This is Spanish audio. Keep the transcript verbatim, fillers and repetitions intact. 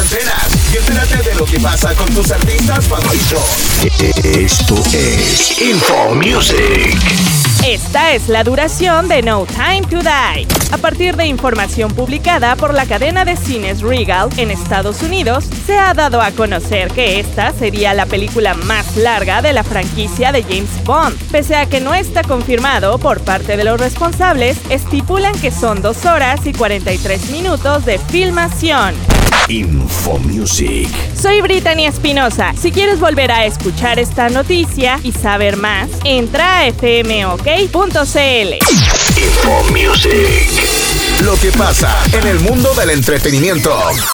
antenas y entérate de lo que pasa con tus artistas favoritos. Esto es Info Music. Esta es la duración de No Time to Die. A partir de información publicada por la cadena de cines Regal en Estados Unidos, se ha dado a conocer que esta sería la película más larga de la franquicia de James Bond. Pese a que no está confirmado por parte de los responsables, estipulan que son dos horas y cuarenta y tres minutos de filmación. Info Music. Soy Brittany Espinosa. Si quieres volver a escuchar esta noticia y saber más, entra a f m o k punto c l. Info Music. Lo que pasa en el mundo del entretenimiento.